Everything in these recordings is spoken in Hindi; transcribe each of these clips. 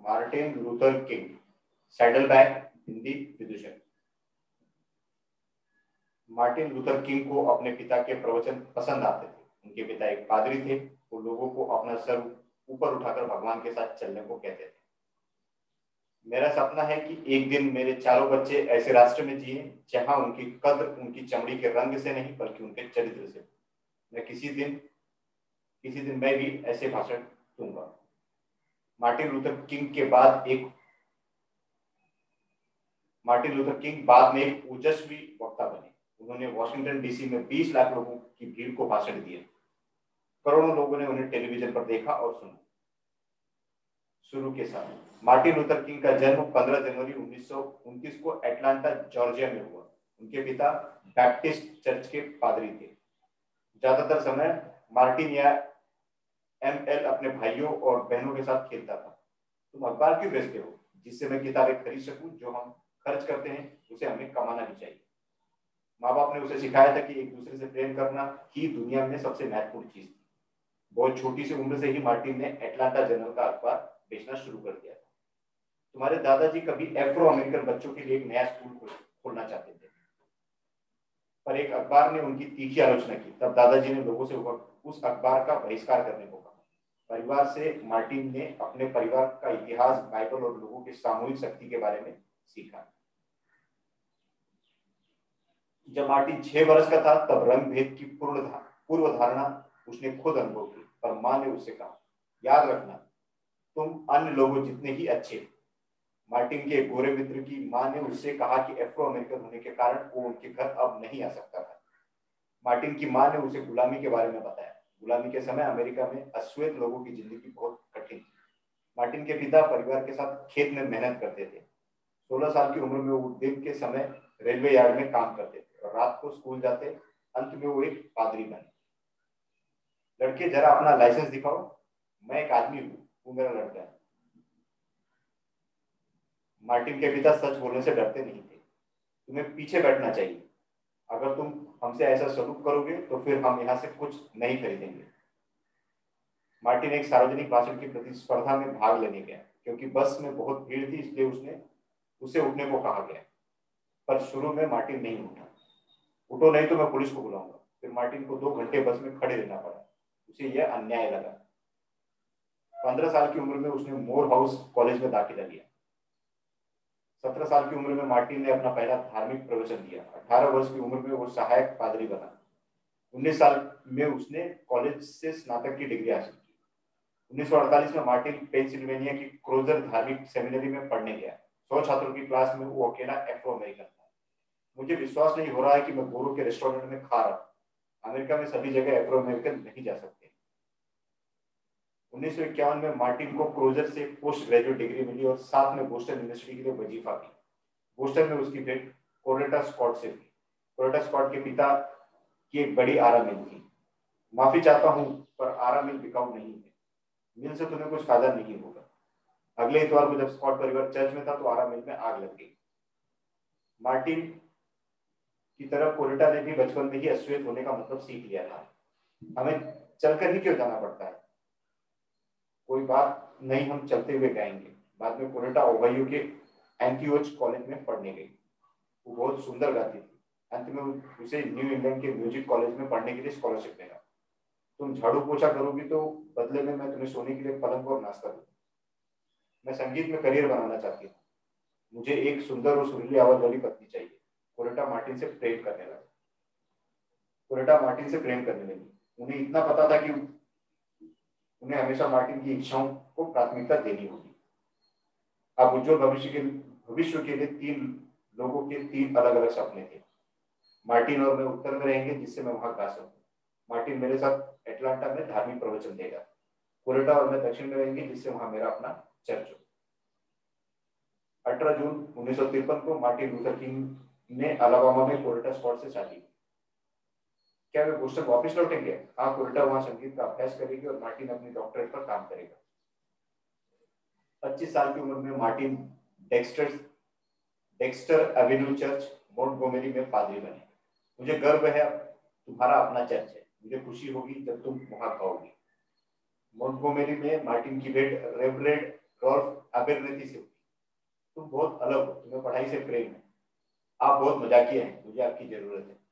Martin Luther King, Saddleback, Hindi विदूषक। मार्टिन लूथर किंग को अपने पिता के प्रवचन पसंद आते थे। उनके पिता एक पादरी थे। वो लोगों को अपना सर ऊपर उठाकर भगवान के साथ चलने को कहते थे। मेरा सपना है कि एक दिन मेरे चारों बच्चे ऐसे राष्ट्र में जिए जहां उनकी कद्र उनकी चमड़ी के रंग से नहीं बल्कि उनके चरित्र से। मैं किसी दिन मैं भी ऐसे भाषण दूंगा। मार्टिन लूथर किंग बाद में एक ओजस्वी वक्ता बने। उन्होंने वॉशिंगटन डीसी में 20 लाख लोगों की भीड़ को भाषण दिए। करोड़ों लोगों ने उन्हें टेलीविजन पर देखा और सुना। शुरू के साथ मार्टिन लूथर किंग का जन्म 15 जनवरी 1929 को एटलांटा जॉर्जिया में हुआ। उनके पिता बैप्टिस्ट चर्च के पादरी थे। ज्यादातर समय मार्टिन या एमएल अपने भाइयों और बहनों के साथ खेलता था। तुम अखबार क्यों बेचते हो? जिससे मैं किताबें खरीद सकूं। जो हम खर्च करते हैं उसे हमें कमाना भी चाहिए। माँ बाप ने उसे सिखाया था कि एक दूसरे से प्रेम करना ही दुनिया में सबसे महत्वपूर्ण चीज थी। बहुत छोटी सी उम्र से ही मार्टिन ने एटलांटा जर्नल का अखबार बेचना शुरू कर दिया था। तुम्हारे दादाजी कभी एफ्रो अमेरिकन बच्चों के लिए एक नया स्कूल खोलना चाहते थे, पर एक अखबार ने उनकी तीखी आलोचना की। तब दादाजी ने लोगों से उस अखबार का बहिष्कार करने को कहा। परिवार से मार्टिन ने अपने परिवार का इतिहास, बाइबल और लोगों की सामूहिक शक्ति के बारे में सीखा। जब मार्टिन 6 वर्ष का था तब रंग भेद की पूर्व धारणा उसने खुद अनुभव की, पर मां ने उससे कहा, याद रखना तुम अन्य लोगों जितने ही अच्छे। मार्टिन के गोरे मित्र की मां ने उससे कहा कि एफ्रो अमेरिकन होने के कारण वो उनके घर अब नहीं आ सकता था। मार्टिन की मां ने उसे गुलामी के बारे में बताया। गुलामी के समय अमेरिका में अश्वेत लोगों की जिंदगी बहुत कठिन थी। मार्टिन के पिता परिवार के साथ खेत में मेहनत करते थे। 16 साल की उम्र में वो दिन के समय रेलवे यार्ड में काम करते थे और रात को स्कूल जाते। अंत में वो एक पादरी बने। लड़के जरा अपना लाइसेंस दिखाओ। मैं एक आदमी हूँ, वो मेरा लड़का है। मार्टिन के पिता सच बोलने से डरते नहीं थे। तुम्हें पीछे बैठना चाहिए। अगर तुम हमसे ऐसा सलूक करोगे तो फिर हम यहाँ से कुछ नहीं खरीदेंगे। मार्टिन एक सार्वजनिक भाषण की प्रतिस्पर्धा में भाग लेने गया। क्योंकि बस में बहुत भीड़ थी इसलिए उसे उठने को कहा गया, पर शुरू में मार्टिन नहीं उठा। उठो नहीं तो मैं पुलिस को बुलाऊंगा। फिर मार्टिन को 2 घंटे बस में खड़े रहना पड़ा। उसे यह अन्याय लगा। 15 साल की उम्र में उसने मोर हाउस कॉलेज में दाखिला लिया। 17 साल की उम्र में मार्टिन ने अपना पहला धार्मिक प्रवचन दिया। 18 वर्ष की उम्र में वो सहायक पादरी बना। 19 साल में उसने कॉलेज से स्नातक की डिग्री हासिल की। 1948 में मार्टिन पेंसिल्वेनिया की क्रोजर धार्मिक सेमिनरी में पढ़ने गया। 100 छात्रों की क्लास में वो अकेला एफ्रो अमेरिकन था। मुझे विश्वास नहीं हो रहा है कि मैं गोरों के रेस्टोरेंट में खा रहा हूं। अमेरिका में सभी जगह एफ्रो अमेरिकन नहीं जा सकते। 1951 में मार्टिन को क्रोजर से पोस्ट ग्रेजुएट डिग्री मिली और साथ में बोस्टन यूनिवर्सिटी के लिए वजीफा भी। बोस्टन में उसकी भेंट कोरेटा स्कॉट से थी। कोरेटा स्कॉट के पिता की एक बड़ी आरा मिल थी। माफी चाहता हूं, पर आरा मिल बिकाऊ नहीं है। मिल से तुम्हें कुछ फायदा नहीं होगा। अगले इतवार को जब स्कॉट परिवार चर्च में था तो आरा मिल में आग लग गई। मार्टिन की तरफ कोरेटा ने भी बचपन में ही अश्वेत होने का मतलब सीख लिया था। हमें चलकर ही क्यों जाना पड़ता है? कोई बात नहीं, हम चलते हुए गाएंगे। बाद में कोरेटा ओहायो के एंथीओच कॉलेज में पढ़ने गई। वो बहुत सुंदर गाती थी। अंत में उसे न्यू इंग्लैंड के म्यूजिक कॉलेज में पढ़ने के लिए स्कॉलरशिप मिला। तुम झाड़ू पोछा करोगी तो बदले में मैं तुम्हें सोने के लिए पलंग और नाश्ता दूंगा। मैं संगीत में करियर बनाना चाहती हूँ। मुझे एक सुंदर और सुरीली आवाज वाली पत्नी चाहिए। कोरेटा मार्टिन से प्रेम करने लगी। उन्हें इतना पता था कि उन्हें हमेशा मार्टिन की इच्छाओं को प्राथमिकता देनी होगी। अब उज्जवल भविष्य के लिए 3 लोगों के 3 अलग अलग सपने थे। मार्टिन और मैं उत्तर में रहेंगे जिससे मैं वहां गा सकूं। मार्टिन मेरे साथ एटलांटा में धार्मिक प्रवचन देगा। कोरेटा और मैं दक्षिण में रहेंगे जिससे वहां मेरा अपना चर्च हो। 18 जून 1953 को मार्टिन लूथर किंग ने अलाबामा में कोरेटा स्कॉट से शादी की। क्या वे बोस्टन वापस लौटेंगे? हाँ, कोरेटा वहां संगीत का अभ्यास करेगी और मार्टिन अपनी डॉक्टरेट पर काम करेगा। 25 साल की उम्र में Martin Dexter Avenue Church Montgomery में पादरी बने। मुझे गर्व है तुम्हारा अपना चर्च है। मुझे खुशी होगी जब तुम वहां गाओगी। मोंटगोमेरी में मार्टिन की भेंट रेवरेंड रॉल्फ अबेरनेती से होती। तुम बहुत अलग हो, तुम्हें पढ़ाई से प्रेम है, आप बहुत मजाकिया हैं, मुझे आपकी जरूरत है।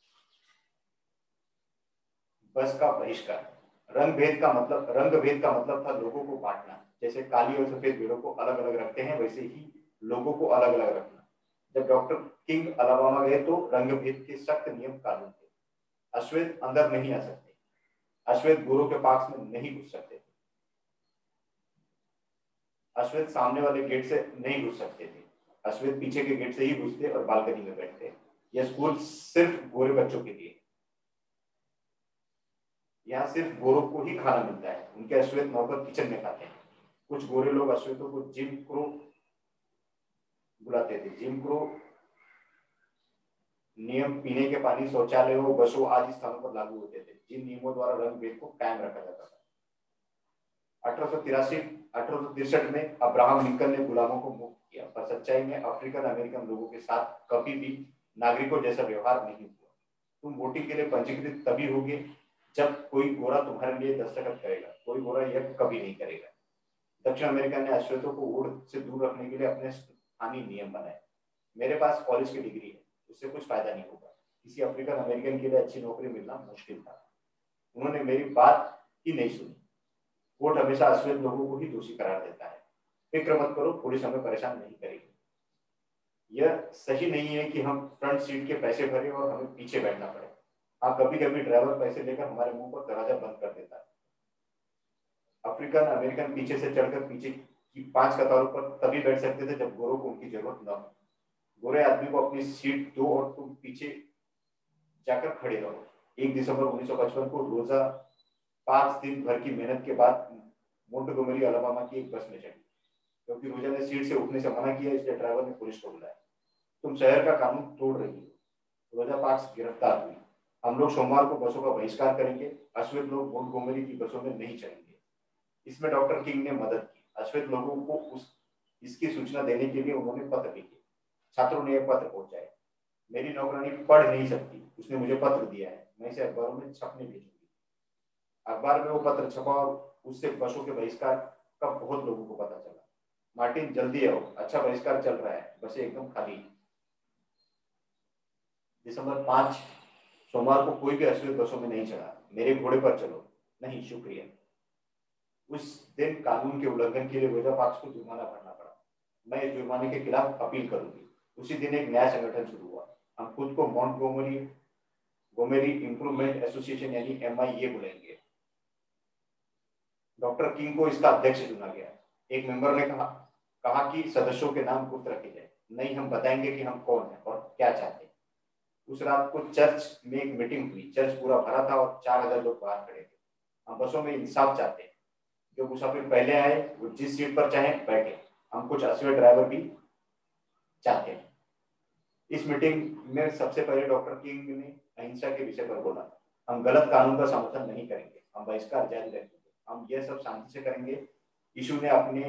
बस का बहिष्कार। रंग भेद का मतलब था लोगों को बांटना। जैसे काली और सफेद भेड़ों को अलग अलग रखते हैं, वैसे ही लोगों को अलग अलग रखना। जब डॉक्टर किंग अलाबामा गए तो रंग भेद के सख्त नियम कानून थे। अश्वेत अंदर नहीं आ सकते, अश्वेत गोरों के पास में नहीं घुस सकते थे, अश्वेत सामने वाले गेट से नहीं घुस सकते थे, अश्वेत पीछे के गेट से ही घुसते और बालकनी में बैठते। यह स्कूल सिर्फ गोरे बच्चों के लिए। यहाँ सिर्फ गोरों को ही खाना मिलता है, उनके अश्वेत नौकर किचन में खाते हैं। कुछ गोरे लोग अश्वेतों को जिम क्रो बुलाते थे। जिम क्रो नियम पीने के पानी, शौचालयों, बसों आदि स्थानों पर लागू होते थे, जिन नियमों द्वारा रंग भेद को कायम रखा जाता था। 1863 में अब्राहम लिंकन ने गुलामों को मुक्त किया, पर सच्चाई में अफ्रीकन अमेरिकन लोगों के साथ कभी भी नागरिकों जैसा व्यवहार नहीं हुआ। तुम वोटिंग के लिए पंजीकृत तभी होगे जब कोई गोरा तुम्हारे लिए दस्तखत करेगा, कोई गोरा यह कभी नहीं करेगा। दक्षिण अमेरिका ने अश्वेतों को वोट से दूर रखने के लिए अपने स्थानीय नियम बनाए। मेरे पास कॉलेज की डिग्री है, उससे कुछ फायदा नहीं होगा। किसी अफ्रीकन अमेरिकन के लिए अच्छी नौकरी मिलना मुश्किल था। उन्होंने मेरी बात ही नहीं सुनी। कोर्ट हमेशा अश्वेत लोगों को ही दोषी करार देता है। फिक्र मत करो, पुलिस हमें परेशान नहीं करेगी। यह सही नहीं है कि हम फ्रंट सीट के पैसे भरे और हमें पीछे बैठना पड़े। हाँ, कभी कभी ड्राइवर पैसे लेकर हमारे मुंह पर दरवाजा बंद कर देता है। अफ्रीकन अमेरिकन पीछे से चढ़कर पीछे की 5 कतारों पर तभी बैठ सकते थे जब गोरों को उनकी जरूरत न हो। गोरे आदमी को अपनी सीट दो और तुम पीछे जाकर खड़े रहो। 1 दिसंबर 1955 को रोजा 5 दिन भर की मेहनत के बाद मोंटगोमरी अलाबामा की एक बस में चढ़ी। क्योंकि रोजा ने सीट से उठने से मना किया, इसलिए ड्राइवर ने पुलिस को बुलाया। तुम शहर का कानून तोड़ रही हो। रोजा पार्क्स गिरफ्तार हुई। हम लोग सोमवार को बसों का बहिष्कार करेंगे। अश्वेत लोग मोंटगोमरी की बसों में नहीं चढ़ेंगे। इसमें डॉक्टर किंग ने मदद की। अश्वेत लोगों को इसकी सूचना देने के लिए उन्होंने पत्र लिखे। छात्रों ने यह पत्र पहुंचाए। मेरी नौकरानी पढ़ नहीं सकती, उसने मुझे पत्र दिया है, मैं इसे अखबारों में छपने भेजूंगी। अखबार में वो पत्र छपा और उससे बसों के बहिष्कार का बहुत लोगों को पता चला। मार्टिन, जल्दी आओ, अच्छा बहिष्कार चल रहा है, बसें एकदम खाली। दिसंबर 5, सोमवार को कोई भी अश्वेत बसों में नहीं चढ़ा। मेरे घोड़े पर चलो। नहीं शुक्रिया। उस दिन कानून के उल्लंघन के लिए रोजा पार्क्स को जुर्माना भरना पड़ा। मैं इस जुर्माने के खिलाफ अपील करूंगी। उसी दिन एक नया संगठन शुरू हुआ। हम खुद को मोंटगोमरी गोमेरी इंप्रूवमेंट एसोसिएशन यानी MIA बुलाएंगे। डॉक्टर किंग को इसका अध्यक्ष चुना गया। एक मेंबर ने कहा कहा कि सदस्यों के नाम गुप्त रखे जाए। नहीं, हम बताएंगे कि हम कौन है और क्या चाहते हैं। उस रात को चर्च में एक मीटिंग हुई। चर्च पूरा भरा था और 4000 लोग बाहर खड़े थे। हम बसों में इंसाफ चाहते हैं। जो मुसाफिर पहले आए वो जिस सीट पर चाहे बैठे। हम कुछ अश्वेत ड्राइवर भी चाहते हैं। इस मीटिंग में सबसे पहले डॉक्टर किंग ने अहिंसा के विषय पर बोला। हम गलत कानून का समर्थन नहीं करेंगे, हम बहिष्कार जारी रखेंगे, हम यह सब शांति से करेंगे। यीशु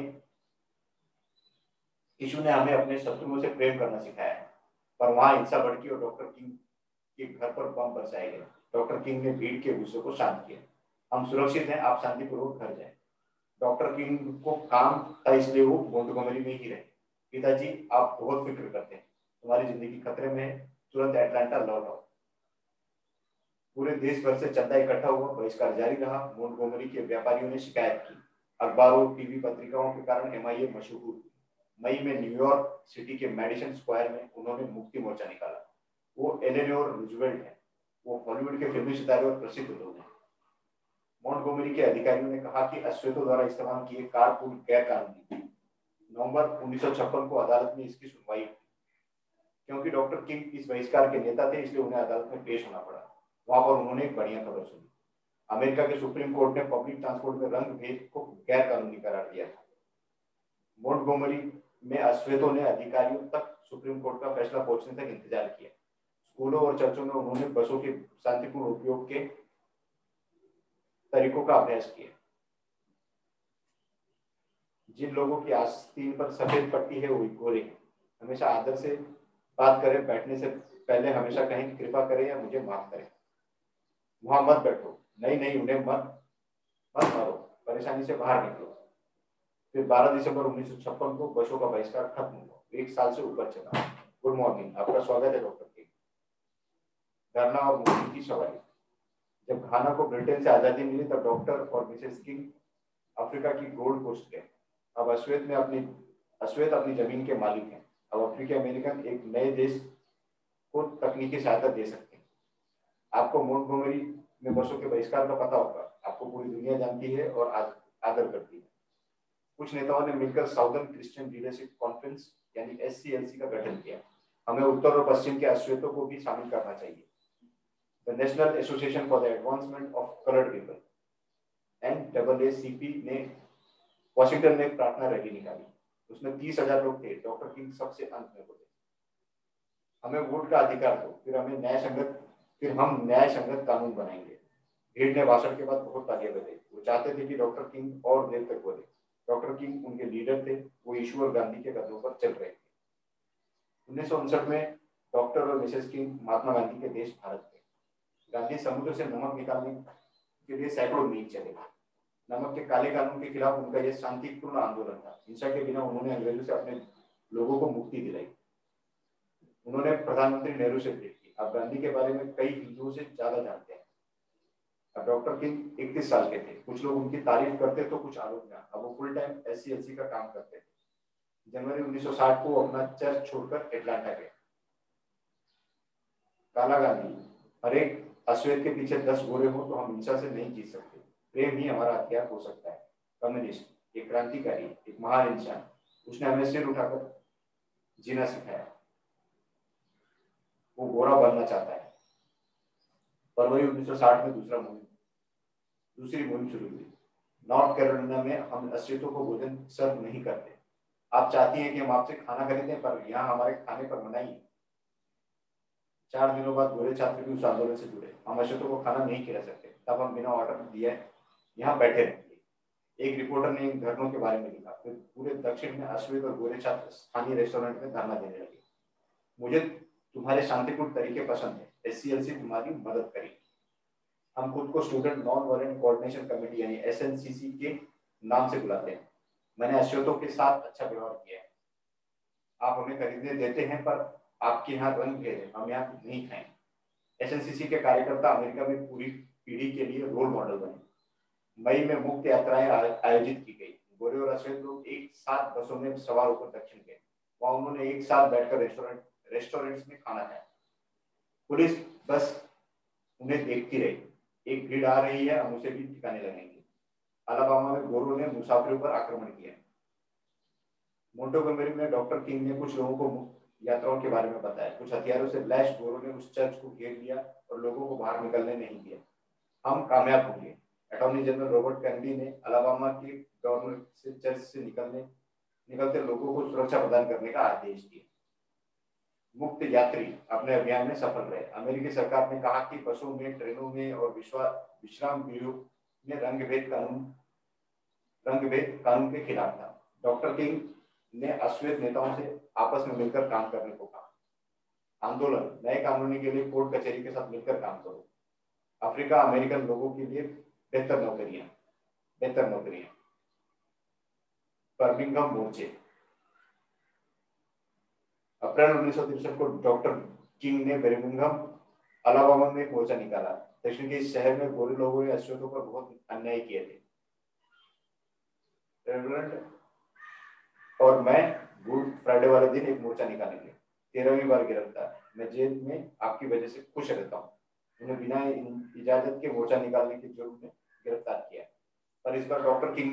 ने हमें अपने शत्रुओं से प्रेम करना सिखाया है। पर वहां हिंसा भड़की और डॉक्टर किंग के घर पर बम बरसाए गए। डॉक्टर किंग ने भीड़ के गुस्से को शांत किया। हम सुरक्षित हैं, आप शांतिपूर्वक घर जाएं। डॉक्टर किंग को काम था, इसलिए वो मोंटगोमरी में ही रहे। पिताजी, आप बहुत फिक्र करते हैं, तुम्हारी जिंदगी खतरे में है, तुरंत अटलांटा लौट आओ। पूरे देश भर से चंदा इकट्ठा हुआ। बहिष्कार जारी रहा। मोंटगोमरी के व्यापारियों ने शिकायत की। अखबारों, टीवी, पत्रिकाओं के कारण MIA मशहूर हुई। मई में न्यूयॉर्क सिटी के मेडिसन स्क्वायर में उन्होंने मुक्ति मोर्चा निकाला। वो एलेनोर रूजवेल्ट है। वो हॉलीवुड के फिल्मी सितारे और प्रसिद्ध लोग हैं। मोंटगोमरी के अधिकारियों ने कहा कि अश्वेतों द्वारा इस्तेमाल किए कारपूल गैर कानूनी थे। नवंबर 1956 को अदालत में इसकी सुनवाई हुई। क्योंकि डॉक्टर किंग इस बहिष्कार के नेता थे, इसलिए उन्हें अदालत में पेश होना पड़ा। वहां पर उन्होंने एक बढ़िया खबर सुनी। अमेरिका के सुप्रीम कोर्ट ने पब्लिक ट्रांसपोर्ट में रंग भेद को गैर कानूनी करार दिया था। मोंटगोमरी में अश्वेतों ने अधिकारियों तक सुप्रीम कोर्ट का फैसला पहुंचने तक इंतजार किया। स्कूलों और चर्चों में उन्होंने बसों के शांतिपूर्ण उपयोग के तरीकों का अभ्यास किया। जिन लोगों की आस्तीन पर सफेद पट्टी है वो गोरे हैं। हमेशा आदर से बात करें, बैठने से पहले हमेशा कहें कृपा करें या मुझे माफ करें। वहां मत बैठो। नहीं नहीं, उन्हें मत मत मारो, परेशानी से बाहर निकलो। फिर 12 दिसंबर 1956 को बसों का बहिष्कार खत्म हुआ, 1 साल से ऊपर चला। गुड मॉर्निंग, आपका स्वागत है डॉक्टर किंग। धरना और मुक्ति की सवारी। जब घाना को ब्रिटेन से आजादी मिली तब डॉक्टर और मिसेस किंग अफ्रीका की गोल्ड कोस्ट गए। अब अश्वेत अपनी जमीन के मालिक हैं। अब अफ्रीकी अमेरिकन एक नए देश को तकनीकी सहायता दे सकते हैं। आपको मोंटगोमरी में बसों के बहिष्कार का पता होगा। आपको पूरी दुनिया जानती है और आदर करती है। कुछ नेताओं ने मिलकर साउदर्न क्रिश्चियन लीडरशिप कॉन्फ्रेंस यानी SCLC का गठन किया। हमें उत्तर और पश्चिम के अश्वेतों को भी शामिल करना चाहिए। The National Association for the Advancement of Colored People NAACP ने वॉशिंगटन में एक प्रार्थना रैली निकाली। उसमें 30,000 लोग थे। डॉक्टर किंग सबसे अंत में बोले, हमें वोट का अधिकार दो, फिर हम न्याय संगत कानून बनाएंगे। भीड़ ने भाषण के बाद बहुत तालियां बजाई। वो चाहते थे कि डॉक्टर किंग और देर तक बोले। डॉक्टर किंग उनके लीडर थे। वो ईश्वर गांधी के कदमों पर चल रहे थे। 1959 में डॉक्टर और मिसेस किंग महात्मा गांधी के देश भारत गए। गांधी समुद्र से नमक निकालने के लिए सैकड़ों मील चले। नमक के काले कानून के खिलाफ उनका यह शांतिपूर्ण आंदोलन था। हिंसा के बिना उन्होंने अंग्रेजों से अपने लोगों को मुक्ति दिलाई। उन्होंने प्रधानमंत्री नेहरू से भेंट की। आप गांधी के बारे में कई हिंदुओं से ज्यादा जानते हैं। अब डॉक्टर किंग 31 साल के थे। कुछ लोग उनकी तारीफ करते तो कुछ आलोचना। अब वो फुल टाइम SCLC का काम करते थे। जनवरी 1960 को अपना चर्च छोड़कर एटलांटा गए। काला गांधी, हर एक अश्वेत के पीछे 10 गोरे हो तो हम हिंसा से नहीं जीत सकते। प्रेम ही हमारा हथियार हो सकता है। कम्युनिस्ट, एक क्रांतिकारी, एक महान इंसान। उसने हमें सिर उठाकर जीना सिखाया। वो गोरा बनना चाहता है। फरवरी 1960 में दूसरी मुहिम शुरू हुई। नॉर्थ कैरोलिना में हम अश्वेतों को भोजन सर्व नहीं करते। आप चाहती हैं कि हम आपसे खाना खरीदें, पर यहाँ हमारे खाने पर मनाही है। 4 दिनों बाद गोरे छात्र भी उस आंदोलन से जुड़े। हम अश्वेतों को खाना नहीं खिला सकते, तब हम बिना ऑर्डर दिए यहाँ बैठे रहेंगे। एक रिपोर्टर ने इन धरनों के बारे में लिखा। फिर पूरे दक्षिण में अश्वेत और गोरे छात्र स्थानीय रेस्टोरेंट में धरना देने लगे। मुझे तुम्हारे शांतिपूर्ण तरीके पसंद है। SCLC तुम्हारी मदद करेगी। हम खुद को Student Non Violent Coordination Committee यानी SNCC के नाम से बुलाते हैं। मैंने अश्वेतों के साथ अच्छा व्यवहार किया है। आप हमें खरीदने देते हैं, पर आपके यहाँ रंग भेद है, हम यहाँ नहीं खाएंगे। SNCC के कार्यकर्ता अमेरिका में पूरी पीढ़ी के लिए रोल मॉडल बने। मई में मुक्त यात्राएं आयोजित की गई। गोरे और अश्वेत लोग एक साथ बसों में सवार होकर दक्षिण गए। वहां उन्होंने एक साथ बैठकर रेस्टोरेंट्स में खाना खाया। पुलिस बस उन्हें देखती रही। एक भीड़ आ रही है, हम उसे भी ठिकाने लगेंगे। अलाबामा में गोरों ने मुसाफिरों पर आक्रमण किया। मोंटगोमरी में डॉक्टर किंग ने कुछ लोगों को मुक्त यात्राओं के बारे में बताया। कुछ हथियारों से लैस गोरों ने उस चर्च को घेर लिया और लोगों को बाहर निकलने नहीं दिया। हम कामयाब हुए। अटॉर्नी जनरल रॉबर्ट कैनेडी ने अलाबामा के गवर्नर से चर्च से निकलते लोगों को सुरक्षा प्रदान करने का आदेश दिया। मुक्त यात्री अपने अभियान में सफल रहे। अमेरिकी सरकार ने कहा कि बसों में, ट्रेनों में और विश्राम गृहों में रंगभेद कानून के खिलाफ था। डॉक्टर किंग ने अश्वेत नेताओं से आपस में मिलकर काम करने को कहा। आंदोलन, नए कानूनी के लिए कोर्ट कचहरी के साथ मिलकर काम करो। अफ्रीका अमेरिकन लोगों के लिए बेहतर नौकरियां। बर्मिंघम मोर्चे। अप्रैल 1963 को डॉक्टर किंग ने बर्मिंघम अलाबामा में एक मोर्चा निकाला। दक्षिण के इस शहर में गोरे लोगों ने अश्वेतों पर बहुत अन्याय किए थे। और मैं गुड फ्राइडे वाले दिन एक मोर्चा निकालेंगे। 13वीं बार गिरफ्तार। मैं जेल में आपकी वजह से खुश रहता हूँ। उन्हें बिना इजाजत के मोर्चा निकालने के जुर्म में गिरफ्तार किया। पर इस बार डॉक्टर किंग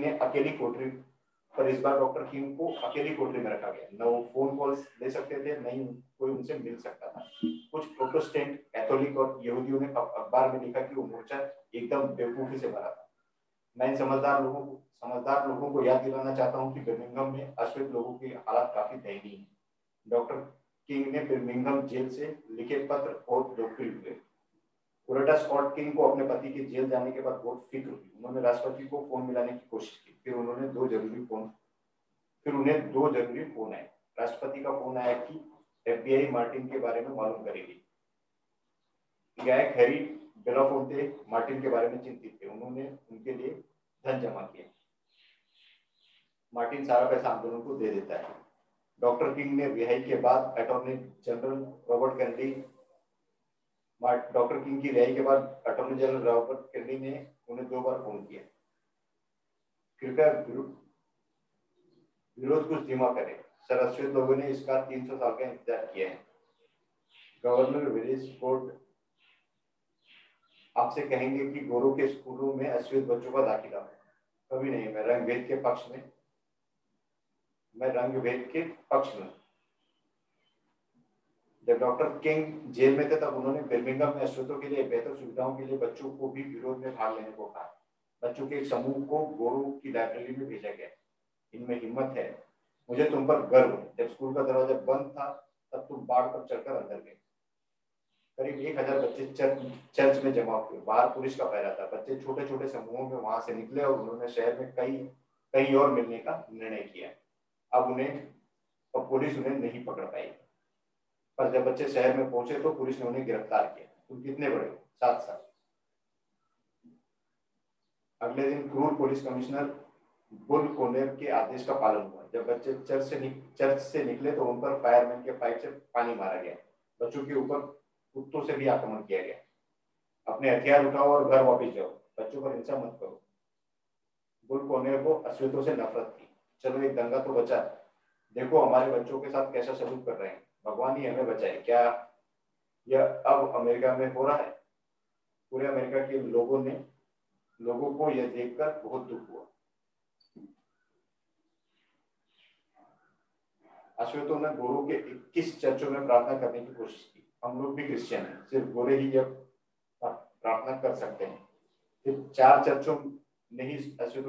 को अकेली कोठरी में रखा गया। न वो फोन कॉल्स ले सकते थे, न ही कोई उनसे मिल सकता था। कुछ प्रोटेस्टेंट, कैथोलिक और यहूदियों ने अखबार में लिखा कि वो मोर्चा एकदम बेवकूफी से भरा था। मैं इन समझदार लोगों को याद दिलाना चाहता हूँ कि बर्मिंघम में अश्वेत लोगों की हालत काफी दयनीय है। डॉक्टर किंग ने बर्मिंघम जेल से लिखे पत्र बहुत लोकप्रिय हुए। कोरेटा स्कॉट किंग को अपने पति के जेल जाने के बाद बहुत फिक्र हुई। उन्होंने राष्ट्रपति को फोन मिलाने की कोशिश की। फिर उन्हें दो जरूरी फोन आए। राष्ट्रपति का फोन आया कि FBI मार्टिन के बारे में मालूम करेगी। गायक हैरी बेलाफोंटे मार्टिन के बारे में चिंतित थे। उन्होंने उनके लिए धन जमा किया। मार्टिन सारा पैसा आंदोलन को दे देता है। डॉक्टर किंग ने रिहाई के बाद attorney general Robert Kennedy doctor King की रिहाई के बाद अटॉर्नी जनरल रॉबर्ट कैनेडी ने उन्हें 2 बार फोन किया, कृपया विरोध कुछ धीमा करें। सर, अश्वेत लोगों ने इसका 300 साल का इंतजार किया है। गवर्नर विलेज कोर्ट आपसे कहेंगे कि गोरों के स्कूलों में अश्वेत बच्चों का दाखिला है। कभी नहीं, मैं रंग भेद के पक्ष में जब डॉक्टर किंग जेल में थे तब उन्होंने बर्मिंघम में अश्वेतों के लिए बेहतर सुविधाओं के लिए बच्चों को भी विरोध में भाग लेने को कहा। बच्चों के एक समूह को गोरों की लाइब्रेरी में भेजा गया। इनमें हिम्मत है, मुझे तुम पर गर्व है। जब स्कूल का दरवाजा बंद था तब तुम बाढ़ पर चढ़कर अंदर गए। करीब 1000 बच्चे चर्च में जमा हुए। बाहर पुलिस का पहरा था। बच्चे छोटे छोटे समूहों में वहां से निकले और उन्होंने शहर में कहीं और मिलने का निर्णय किया। अब पुलिस उन्हें नहीं पकड़ पाई, पर जब बच्चे शहर में पहुंचे तो पुलिस ने उन्हें गिरफ्तार किया। तुम कितने बड़े हो? 7 साल। अगले दिन क्रूर पुलिस कमिश्नर बुल कोनेर के आदेश का पालन हुआ। जब बच्चे चर्च से निकले तो उन पर फायरमैन के पाइप से पानी मारा गया। बच्चों के ऊपर कुत्तों से भी आक्रमण किया गया। अपने हथियार उठाओ और घर वापस जाओ, बच्चों पर हिंसा मत करो। बुल कोनेर को अश्वेतों से नफरत थी। चलो एक दंगा तो बचा, देखो हमारे बच्चों के साथ कैसा सलूक कर रहे हैं, भगवान ही हमें बचाए। क्या यह अब अमेरिका में हो रहा है? पूरे अमेरिका के लोगों को यह देखकर बहुत दुख हुआ। अश्वेतों ने गोरों के 21 चर्चों में प्रार्थना करने की कोशिश की। हम लोग भी क्रिश्चियन हैं, सिर्फ गोरे ही यह प्रार्थना कर सकते हैं। सिर्फ 4 चर्चों ने ही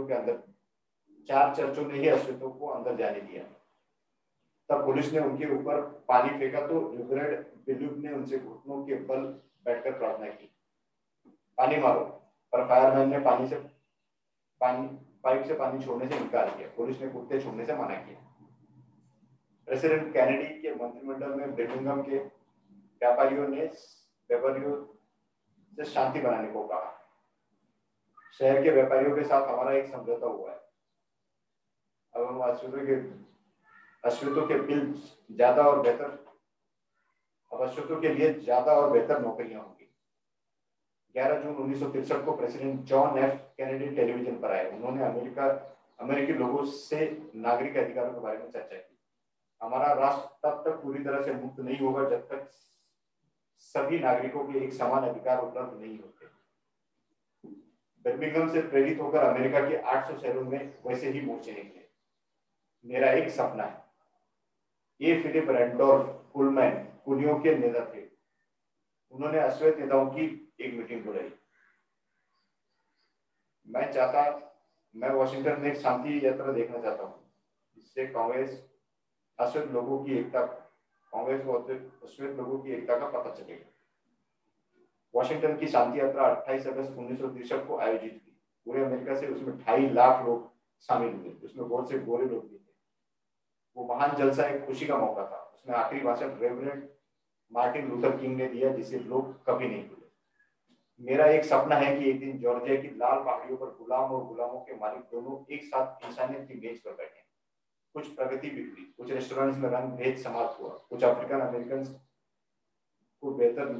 अश्वेतों को अंदर जाने दिया। तब पुलिस ने उनके ऊपर पानी फेंका तो रेवरेंड बिलीव ने उनसे घुटनों के बल बैठकर प्रार्थना की, पानी मारो। पर फायरमैन ने पाइप से पानी छोड़ने से इनकार किया। पुलिस ने कुत्ते छोड़ने से मना किया। प्रेसिडेंट कैनेडी के मंत्रिमंडल में बर्मिंघम के व्यापारियों से शांति बनाने को कहा। शहर के व्यापारियों के साथ हमारा एक समझौता हुआ है। अब हम अश्वेतों के लिए ज्यादा और बेहतर नौकरियां होंगी। 11 जून 1963 को president John F Kennedy television पर आए। उन्होंने अमेरिकी लोगों से नागरिक अधिकारों के बारे में चर्चा की। हमारा राष्ट्र तब तक पूरी तरह से मुक्त नहीं होगा जब तक सभी नागरिकों के एक समान अधिकार उपलब्ध नहीं होते। बर्मिंघम से प्रेरित होकर अमेरिका के 800 शहरों में वैसे ही मोर्चे निकले। मेरा एक सपना है। ये फिलिप रैंडोल्फ कुलमैन कुलियों के नेता थे। उन्होंने अश्वेत नेताओं की एक मीटिंग बुलाई। मैं वॉशिंगटन में एक शांति यात्रा देखना चाहता हूँ, जिससे कांग्रेस अश्वेत लोगों की एकता का पता चलेगा। वॉशिंगटन की शांति यात्रा 28 अगस्त 1963 को आयोजित हुई। पूरे अमेरिका से उसमें 2.5 लाख लोग शामिल हुए। उसमें बहुत से गोरे लोग भी थे। वो महान जलसा एक खुशी का मौका था। उसमें आखिरी भाषण रेवरेंड मार्टिन लूथर किंग ने दिया, जिसे लोग कभी नहीं भूले। मेरा एक सपना है कि एक दिन जॉर्जिया की लाल पहाड़ियों पर गुलाम और गुलामों के मालिक दोनों एक साथ इंसानियत की मेज पर बैठे। कुछ प्रगति भी हुई। कुछ रेस्टोरेंट्स में रंग भेद समाप्त हुआ। कुछ अफ्रीकन अमेरिकन को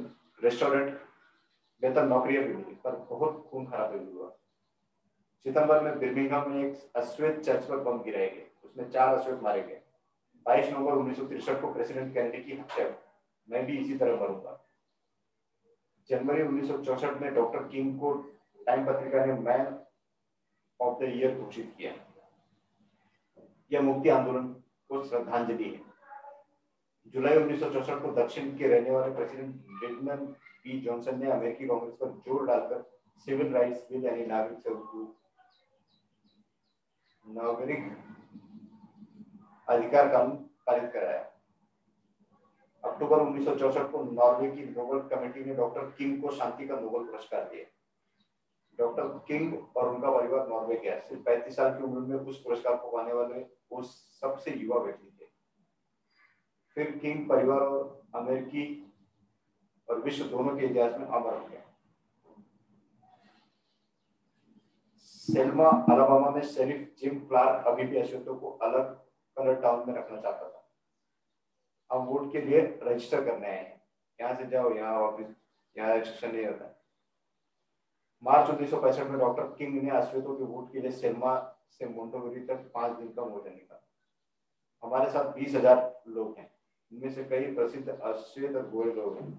बेहतर नौकरियां भी मिली, पर बहुत खून खराबा भी हुआ। सितंबर में बर्मिंघम में एक अश्वेत चर्च पर बम गिराए गए। उसमें 4 अश्वेत मारे गए। 22 नवंबर 1963 को प्रेसिडेंट कैनेडी की हत्या हुई। मैं भी इसी तरह मरूंगा। जनवरी 1964 में डॉक्टर किंग को टाइम पत्रिका ने मैन ऑफ द ईयर घोषित किया। यह मुक्ति आंदोलन को श्रद्धांजलि है। जुलाई 1964 को दक्षिण के रहने वाले प्रेसिडेंट लिंडन बी जॉनसन ने अमेरिकी कांग्रेस पर जोर डालकर सिविल राइट्स बिल यानी नागरिक अधिकार कानून पारित कराया। अक्टूबर 1964 को नॉर्वे की नोबेल कमेटी ने डॉक्टर किंग को शांति का नोबेल पुरस्कार दिया। डॉक्टर किंग और उनका परिवार नॉर्वे गया। सिर्फ 35 साल की उम्र में उस पुरस्कार को पाने वाले वो सबसे युवा व्यक्ति थे। फिर किंग परिवार और अमेरिकी और विश्व दोनों के इतिहास में अमर हो गया। सेल्मा अलाबामा में शेरिफ जिम क्लार्क अभी भी अश्वेतों को अलग कलर टाउन में रखना चाहता था। हम वोट के लिए रजिस्टर करने आए हैं, यहाँ से जाओ, यहाँ वापिस, यहाँ रजिस्ट्रेशन नहीं होता। मार्च 1965 में डॉक्टर किंग ने अश्वेतों के वोट के लिए सेल्मा से मोंटोगरी तक 5 दिन का मोर्चा निकाला। हमारे साथ 20,000 लोग हैं, इनमें से कई प्रसिद्ध अश्वेत और गोरे लोग हैं।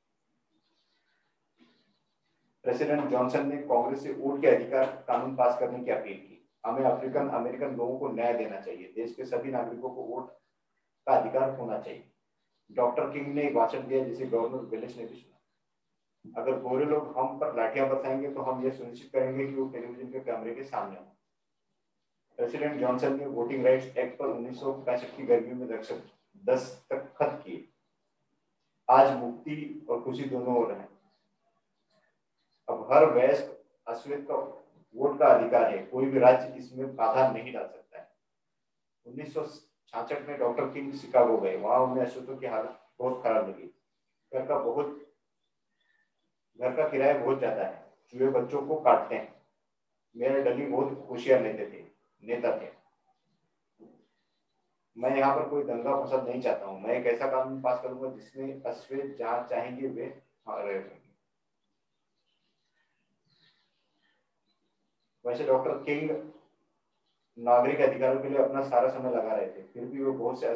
प्रेसिडेंट जॉनसन ने कांग्रेस से वोट के अधिकार कानून पास करने की अपील की। हमें अफ्रीकन अमेरिकन लोगों को न्याय देना चाहिए, देश के सभी नागरिकों को वोट का अधिकार होना चाहिए। डॉक्टर किंग ने एक भाषण दिया जिसे गवर्नर विलिस ने भी सुना। अगर गोरे लोग हम पर लाठियां बरसाएंगे तो हम यह सुनिश्चित करेंगे कि वो टेलीविजन के कैमरे के सामने हो। प्रेसिडेंट जॉनसन ने वोटिंग राइट्स एक्ट पर 1965 की गर्मियों में दस्तखत किए। आज मुक्ति और खुशी दोनों हो रहे हैं। अब हर वयस्क अश्वेत का वोट का अधिकार है, कोई भी राज्य इसमें बाधा नहीं डाल सकता है। 1966 में डॉक्टर किंग शिकागो गए, वहां उन्हें अश्वेतों की हालत बहुत खराब लगी। घर का किराया बहुत ज्यादा है, चूहे बच्चों को काटते हैं। मेरे डली बहुत होशियार नेता थे। मैं यहाँ पर कोई दंगा फसाद नहीं चाहता हूँ। मैं एक ऐसा कानून पास करूंगा जिसमें अश्वेत जहाँ चाहेंगे वे रहेंगे। वैसे डॉक्टर किंग नागरिक अधिकारों के लिए अपना सारा समय लगा रहे थे, फिर भी बहुत से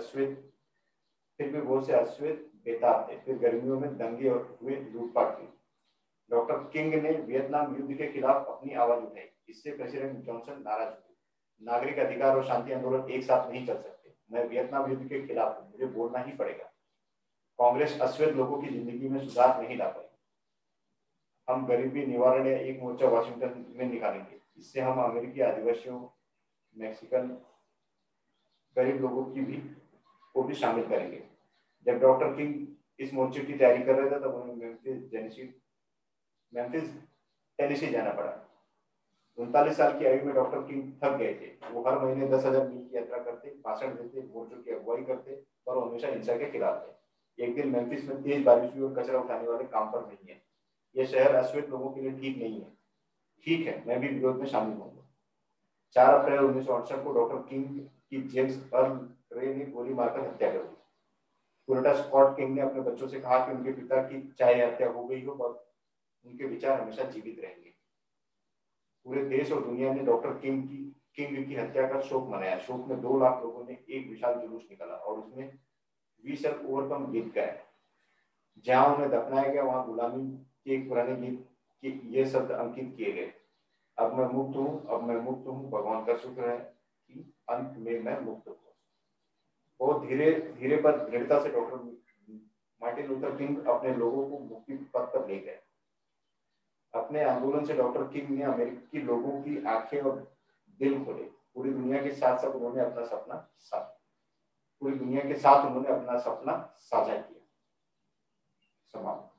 अश्वेत बेताब थे। फिर गर्मियों में दंगे और हुए लूटपाट हुई। डॉक्टर किंग ने वियतनाम युद्ध के खिलाफ अपनी आवाज उठाई। इससे प्रेसिडेंट जॉनसन नाराज हुए। नागरिक अधिकार और शांति आंदोलन एक साथ नहीं चल सकते। मैं वियतनाम युद्ध के खिलाफ हूं, मुझे बोलना ही पड़ेगा। कांग्रेस अश्वेत लोगों की जिंदगी में सुधार नहीं ला पाई। हम गरीबी निवारण या एक मोर्चा वाशिंगटन में निकालेंगे। इससे हम अमेरिकी आदिवासियों, मैक्सिकन गरीब लोगों को भी शामिल करेंगे। जब डॉक्टर किंग इस मोर्चे की तैयारी कर रहे थे तब उन्हें मेम्फिस टेनेसी जाना पड़ा। 39 साल की आयु में डॉक्टर किंग थक गए थे। वो हर महीने 10,000 मील की यात्रा करते, भाषण देते, मोर्चों की अगुवाई करते और हमेशा हिंसा के खिलाफ थे। एक दिन मेम्फिस में तेज बारिश हुई और कचरा उठाने वाले काम पर नहीं है। यह शहर अश्वेत लोगों के लिए ठीक नहीं है। ठीक है, मैं भी विरोध में शामिल होऊंगा। 4 अप्रैल 1968 को डॉक्टर किंग की जेम्स अर्ल रे ने गोली मारकर हत्या कर दी। कुरेटा स्कॉट किंग ने अपने बच्चों से कहा कि उनके पिता की चाहे हत्या हो गई हो पर उनके विचार हमेशा जीवित रहेंगे। पूरे देश और दुनिया ने डॉक्टर किंग की हत्या का शोक मनाया। शोक में 2 लाख लोगों ने एक विशाल जुलूस निकाला और उसमें वी शैल ओवरकम गीत गाया। जहां उन्हें दफनाया गया वहां गुलामी के एक पुराने गीत के ये शब्द अंकित किए गए। अब मैं मुक्त हूँ, भगवान का शुक्र है कि अंत में मैं मुक्त हूँ। बहुत धीरे धीरे पर दृढ़ता से डॉक्टर मार्टिन लूथर किंग अपने लोगों को मुक्ति पथ पर ले गए। अपने आंदोलन से डॉक्टर किंग ने अमेरिकी लोगों की आंखें और दिल खोले। पूरी दुनिया के साथ उन्होंने अपना सपना साझा किया। समाप्त।